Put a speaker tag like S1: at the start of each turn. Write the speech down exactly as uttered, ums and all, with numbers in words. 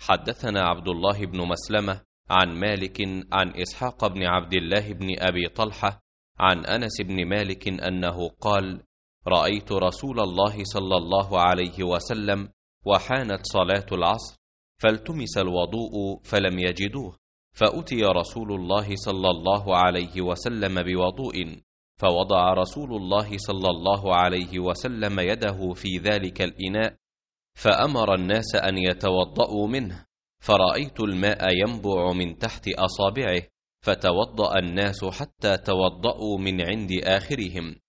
S1: حدثنا عبد الله بن مسلمة عن مالك عن إسحاق بن عبد الله بن أبي طلحة عن أنس بن مالك أنه قال: رأيت رسول الله صلى الله عليه وسلم وحانت صلاة العصر فالتمس الوضوء فلم يجدوه، فأتي رسول الله صلى الله عليه وسلم بوضوء، فوضع رسول الله صلى الله عليه وسلم يده في ذلك الإناء، فأمر الناس أن يتوضأوا منه، فرأيت الماء ينبع من تحت أصابعه، فتوضأ الناس حتى توضأوا من عند آخرهم،